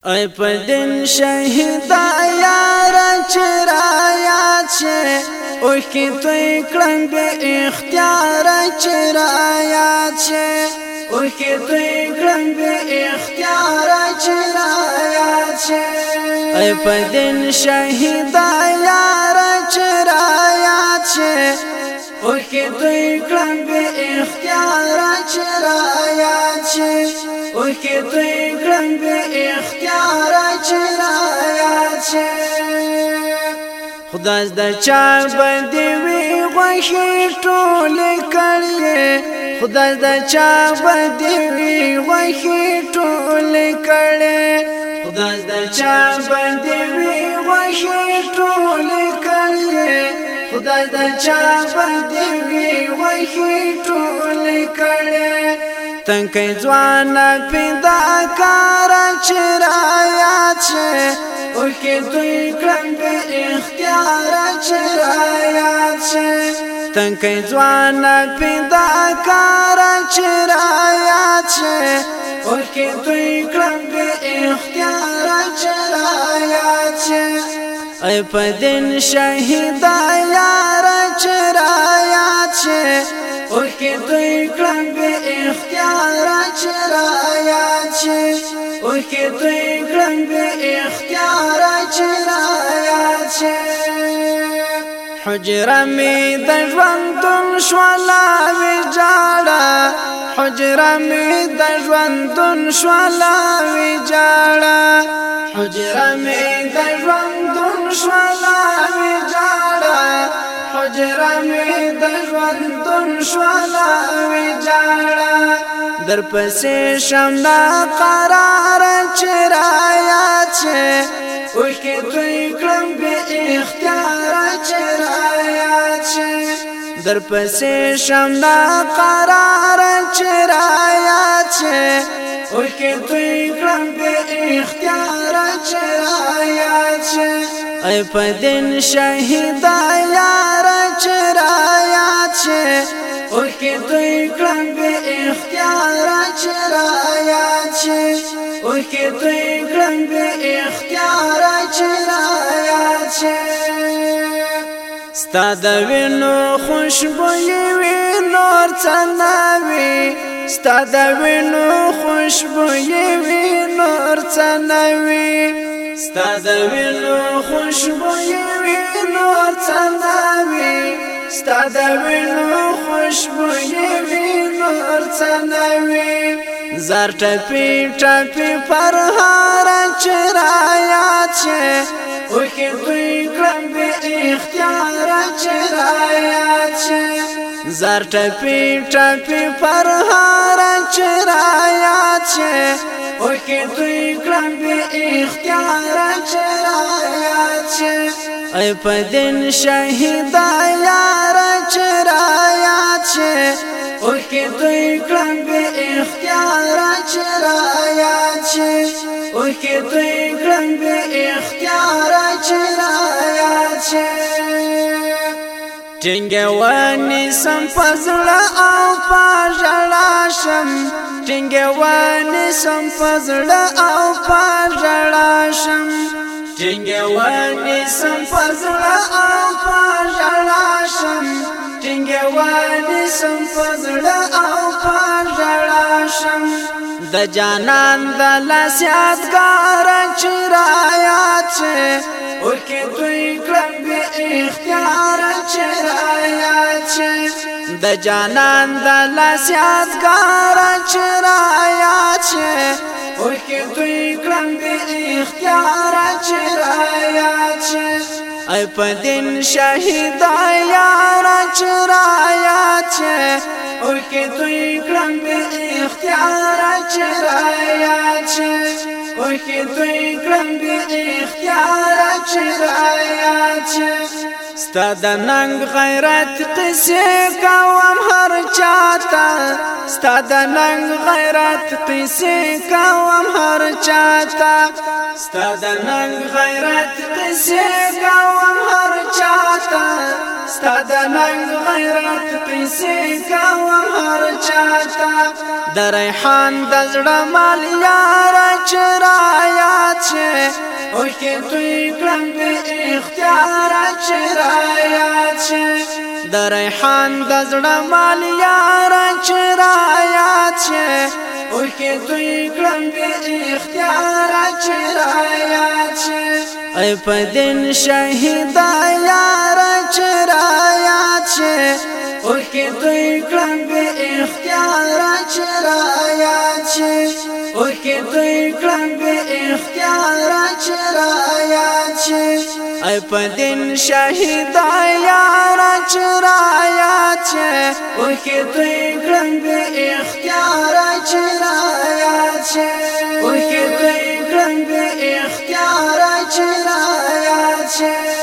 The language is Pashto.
ای په دین شهید یار چرایات شه او کی توی کړم به اختیار چرایات شه او کی توی کړم به اختیار چرایات شه ای په دین شهید یار چرایات شه او کی توی کړم به اختیار چرایات شه او کی توی کړم به اختیار چرایات شه خدای د چا باندې وی غوښی ټول کړي خدای د چا باندې وی غوښی ټول کړي خدای د چا باندې وی غوښی ټول کړي خدای د چا باندې وی غوښی ټول کړي تنکي ځوان پیدا کار چرایات شه او کې دوی کړم به اختیار چرایات شه تنکي ځوان پیدا کار چرایات شه او کې دوی کړم به اختیار چرایات شه ای په دین شهید یار چرایات شه او کی توی کړم به اختیار چرایات شه او کی توی کړم به اختیار چرایات شه حجره می د ژوندون شوالا وی جاړه حجره می د ژوندون شوالا وی جاړه حجره می د ژوندون شوالا وی جاړه حجره می د ژوندون شوالا وی جاړه در پسې شمنا قرار چرایات شه او کې توی کړم به اختیار چرایات شه در پسې شمنا قرار چرایات شه او کې توی کړم به اختیار چرایات شه ای په دین شهید یار چرایات شه او کی توی کړم به اختیار چرایات شه او کی توی کړم به اختیار چرایات شه ستا د وینو خوشبوئی وی نور څنوي ستا د وینو خوشبوئی وی نور څنوي ستا د وینو خوشبوئی وی نور څنوي ستا د وینو خوشبوئی وی نور څنوي زار ټپی ټپی پر هار چرایات شه او کی توی کړم به اختیار چرایات شه زار ټپی ټپی پر هار چرایات شه او کی توی کړم به اختیار چرایات شه ای په دین شهید یار چرایات شه او کی توی کړم به اختیار چرایات شه او کی توی کړم به اختیار چرایات شه ټینګوانی سم فضل او پاژړا شم ټینګوانی سم فضل او پاژړا شم ټینګوانی سم فضل او پاژړا شم ټینګوانی سم فضل او پاژړا شم د جانان د لاس یادګار چرایات شه او کی توی کړم به اختیار چرایات شه د جانان د لاس یادګار چرایات شه او کی توی کړم به اختیار چرایات شه ای په دین شهید یار چرایات شه او کی توی کړم به اختیار چرایات شه او کی توی کړم به اختیار چرایات شه ستا د ننګ غیرت قصې کوم هر چاته ستا د ننګ غیرت قصې کوم هر چاته ستا د ننګ غیرت قصې کوم هر چاته ستا د ننګ غیرت قصې کوم هر چاته د ریحان د زړه مال یار چرایات او کې توی کړم به اختیار چرایات شه د ریحان د زړه مال یار چرایات شه او کې توی کړم به اختیار چرایات شه ای په دین شهید یار چرایات شه او کې توی کړم به اختیار چرایات شه او کې توی کړم به اختیار چرایات شه ای په دین شهید یار چرایات شه او کې توی کړم به اختیار چرایات شه او کې توی کړم به اختیار چرایات شه